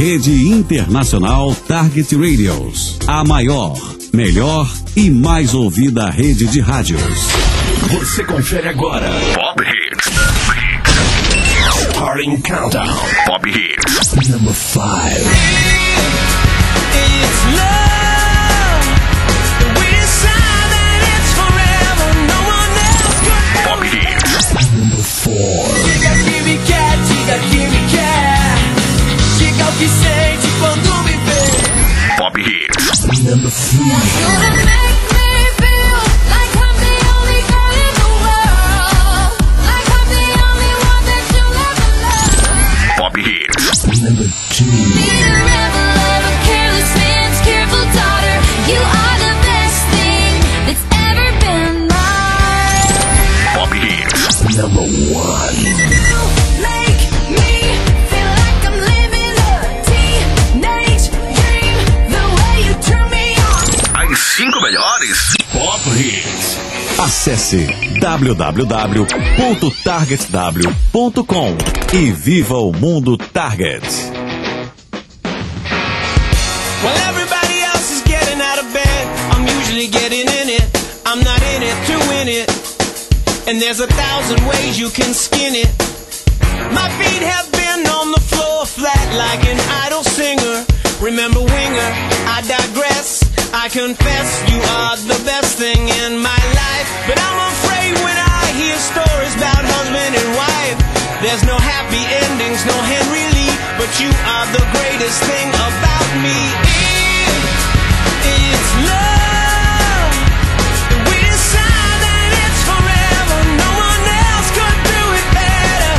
Rede Internacional Target Radios. A maior, melhor e mais ouvida rede de rádios. Você confere agora Pop Hits. Starting Countdown. Pop Hits. Number 5. It's love. We're silent, it's forever. No one else could. Pop Hits. Number 4. Diga que me quer, diga que me quer. Diga o que sente quando me vê. Pop Hits. Number 3. Pop Hits. Number 2. Pop Hits. Number 1. As 5 melhores Pop Hits. Acesse www.targetw.com e viva o mundo Target. Well, everybody else is getting out of bed. I'm usually getting in it. I'm not in it to win it. And there's 1,000 ways you can skin it. My feet have been on the floor flat like an idle singer. Remember Winger, I digress. I confess you are the best thing in my life. But I'm afraid when I hear stories about husband and wife, there's no happy endings, no Henry Lee. But you are the greatest thing about me. It's love. We're silent, it's forever. No one else could do it better.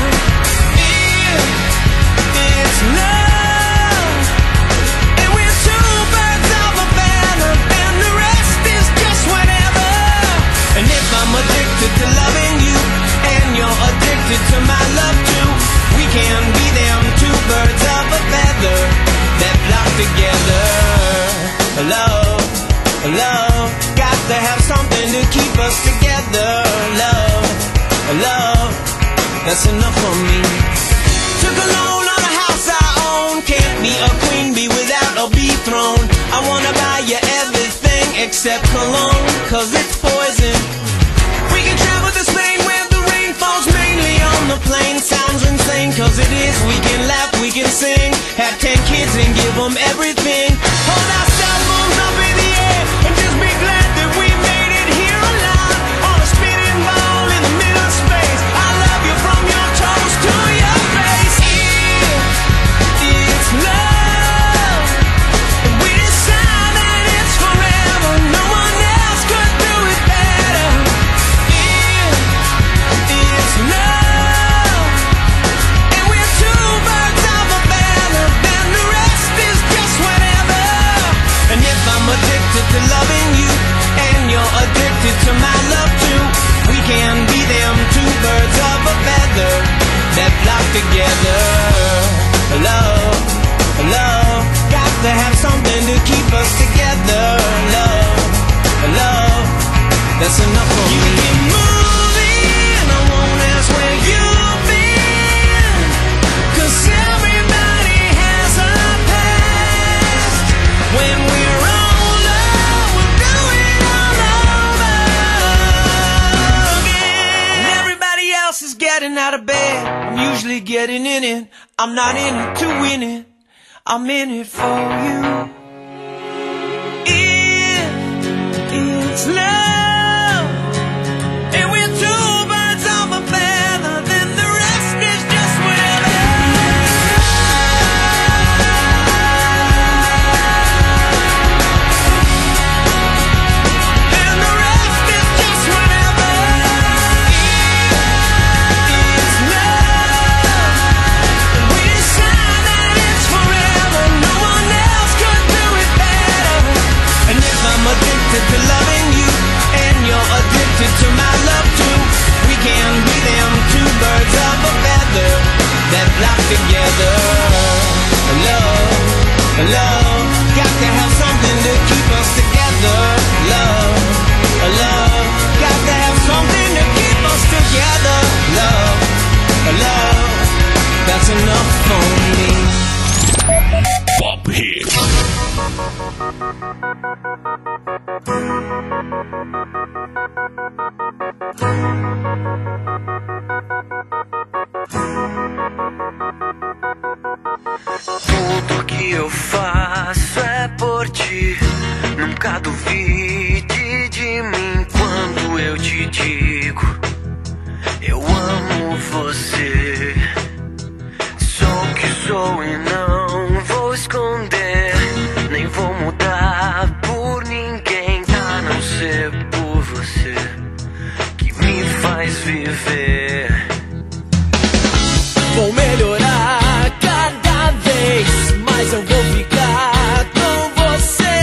It's love. And we're two birds of a feather, and the rest is just whatever. And if I'm addicted to loving you, and you're addicted to my love too, we can be them two birds of a feather that flock together. Love, love, got to have something to keep us together. Love, love, that's enough for me. Took a loan on a house I own. Can't be a queen bee without a bee throne. I wanna buy you everything except cologne, cause it's poison. We can travel to Spain where the rain falls mainly on the plain. Sounds insane, cause it is. We can laugh, we can sing, have 10 kids and give them everything. Hold our cell phones up in the air and just be glad that we made it here alive. On a spinning ball in the middle of space. I love you from your toes to your face. It's love. We're silent, it's forever. No one else could do it better. It's love. And we're two birds of a feather, and the rest is just whatever. And if I'm addicted to loving you, and you're addicted to my love too, we can be them two birds of a feather that flock together. Love, love, got to have something to keep us together. Love, love, that's enough for me. You keep moving, I won't ask where you've been, 'cause everybody has a past. When we're older, we'll do it all over again. And everybody else is getting out of bed. I'm usually getting in it. I'm not in it to win it. I'm in it for you. It's love. And we're two birds of a feather, then the rest is just whatever. And the rest is just whatever. It's love. We're silent, it's forever. No one else could do it better. And if I'm addicted to loving you, and you're addicted to my love too, we can be them two birds of a feather that flock together. Love, love, got to have something to keep us together. Love, love, got to have something to keep us together. Love, love, that's enough for me. Tudo que eu faço é por ti. Nunca duvide de mim quando eu te digo: eu amo você. Sou o que sou e não vou esconder. Nem vou mudar por ninguém, a não ser por você, que me faz viver. Vou melhorar cada vez, mas eu vou ficar com você.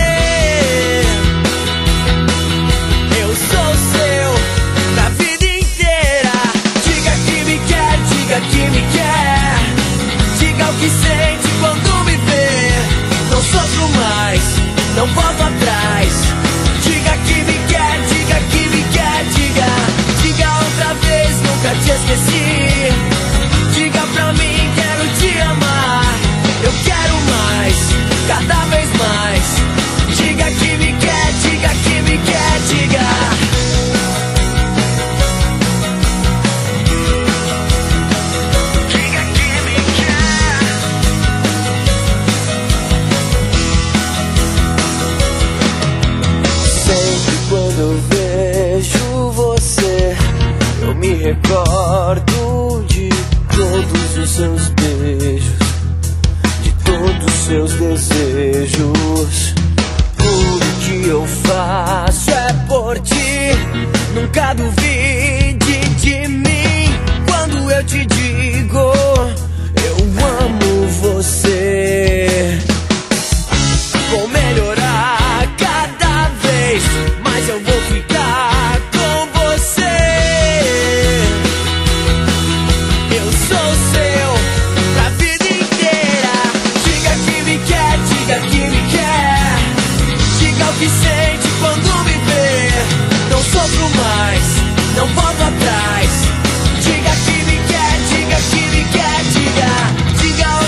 Eu sou seu pra vida inteira. Diga que me quer, diga que me quer. Diga o que sente quando me vê. Não sofro mais, não volto atrás. Diga que me quer, diga que me quer. Diga outra vez, nunca te esqueci. Diga pra mim, quero te amar. Eu quero mais, cada vez mais. Diga que me quer, diga que me quer, diga. Diga que me quer. Sempre quando eu vejo você, eu me recordo de todos os seus beijos, de todos os seus desejos. Tudo que eu faço é por ti. Nunca duvide de mim quando eu te digo: eu amo você. Vou melhorar cada vez, mas eu vou ficar com você. Eu sou seu pra vida inteira. Diga que me quer, diga que me quer. Diga o que sente quando me vê. Não sofro mais, não volto atrás. Diga que me quer, diga que me quer. Diga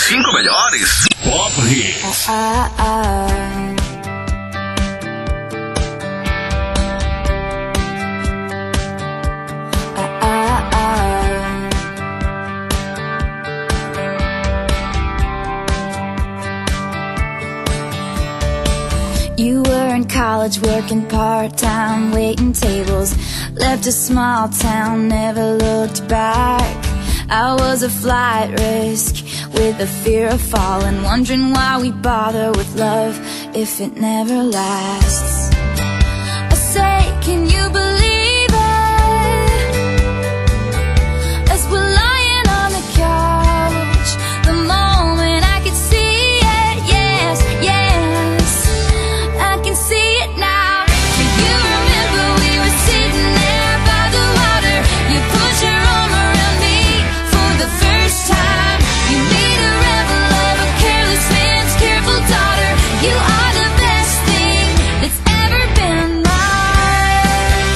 5 melhores. Pop Hits. You were in college working part-time, waiting tables. Left a small town, never looked back. I was a flight risk with the fear of falling, wondering why we bother with love if it never lasts. I say, can you believe it? As we're lying on the couch, the moment I could see it, yes, yes, I can see it now. Do you remember we were sitting there by the water? You put your arm around me for the first time. You made a rebel of a careless man's careful daughter. You are the best thing that's ever been mine.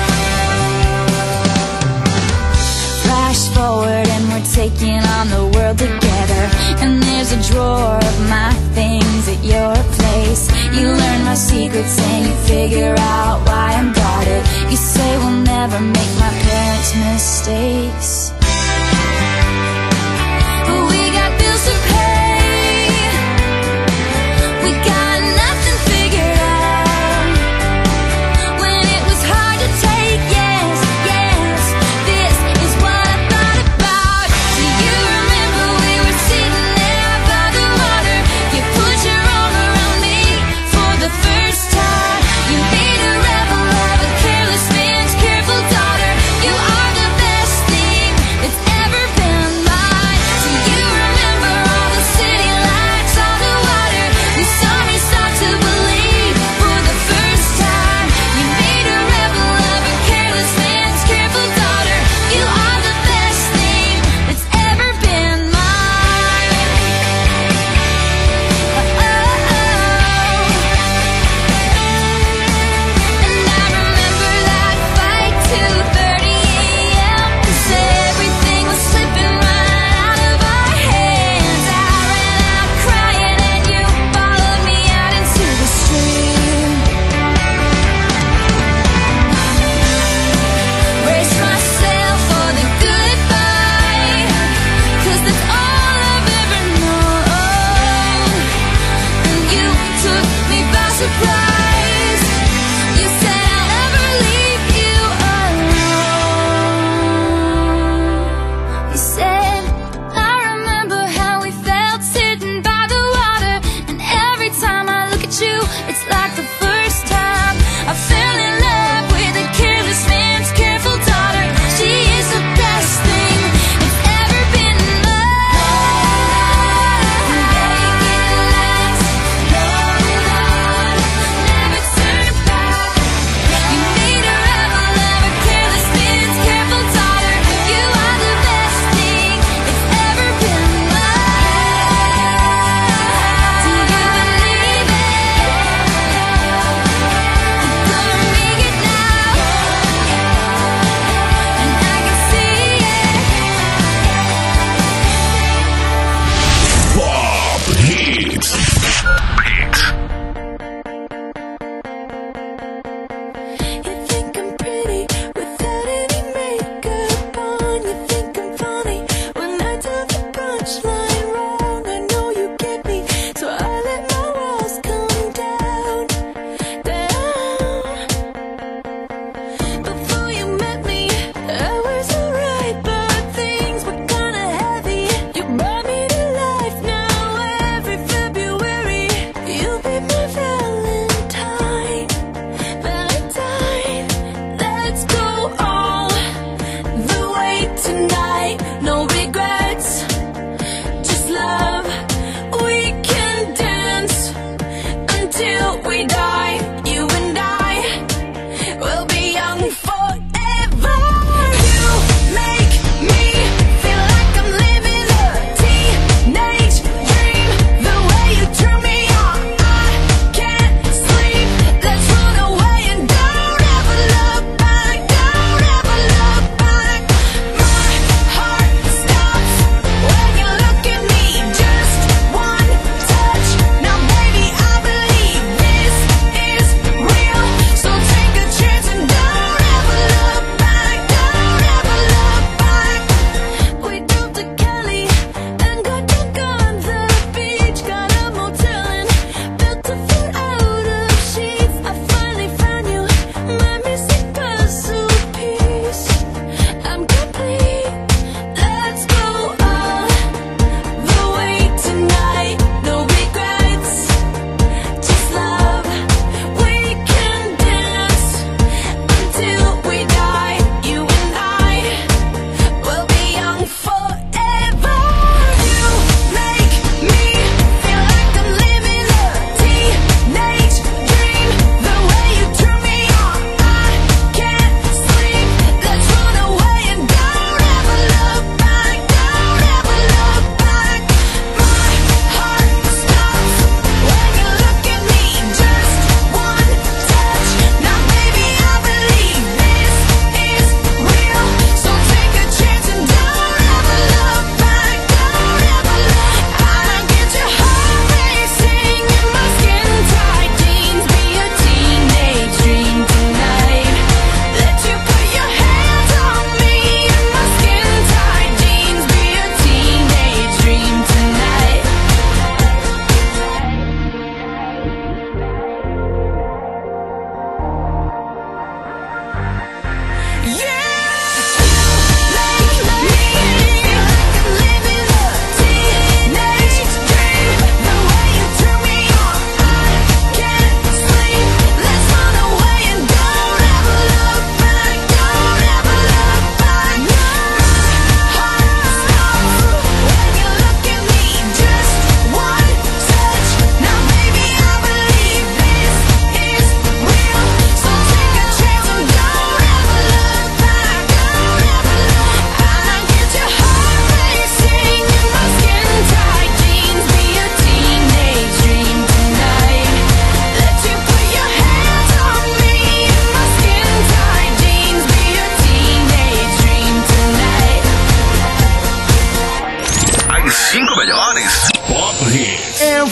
Flash forward and we're taking on the world together. And there's a drawer of my things at your place. You learn my secrets and you figure out why I'm guarded. You say we'll never make my parents' mistakes, but we got bills to pay. We got nothing figured out. When it was hard to take, yes, yes, this is what I thought about. Do you remember we were sitting there by the water? You put your arm around me for the first time. You made a rebel of a careless man's careful daughter. You are the best thing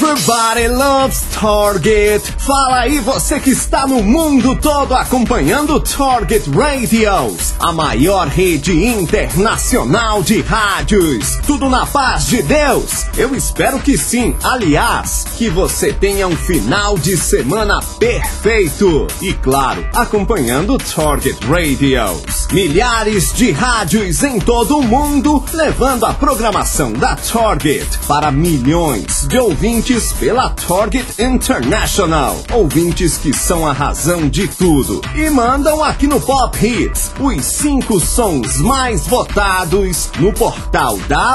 Everybody loves Target. Fala aí você que está no mundo todo acompanhando Target Radios, a maior rede internacional de rádios. Tudo na paz de Deus? Eu espero que sim. Aliás, que você tenha um final de semana perfeito. E claro, acompanhando Target Radios. Milhares de rádios em todo o mundo, levando a programação da Target para milhões de ouvintes pela Target International. Ouvintes que são a razão de tudo e mandam aqui no Pop Hits os 5 sons mais votados no portal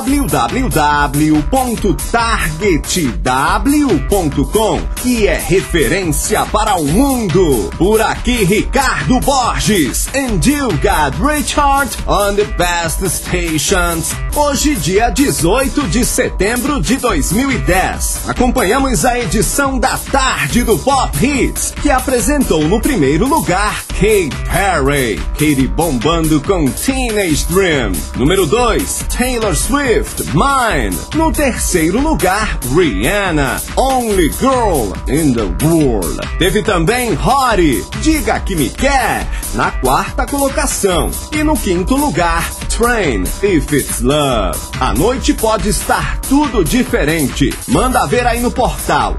www.targetw.com, que é referência para o mundo. Por aqui, Ricardo Borges and you got Richard on the best stations. Hoje, dia 18 de setembro de 2010. Acompanhamos a edição da tarde do Pop Hits, que apresentou no primeiro lugar Katy Perry, Katy bombando com Teenage Dream. Número 2, Taylor Swift, Mine. No terceiro lugar, Rihanna, Only Girl in the World. Teve também Hottie, Diga Que Me Quer, na quarta colocação. E no quinto lugar, Train, If It's Love. A noite pode estar tudo diferente. Manda ver aí no portal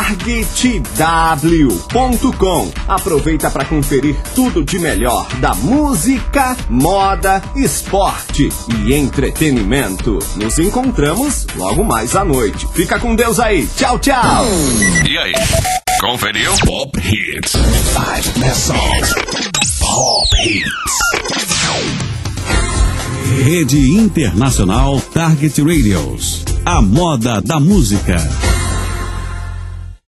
targetw.com. Aproveita para conferir tudo de melhor da música, moda, esporte e entretenimento. Nos encontramos logo mais à noite. Fica com Deus aí. Tchau, tchau. E aí? Conferiu? Pop Hits. 5 best songs. Pop Hits. Rede Internacional Target Radios. A moda da música.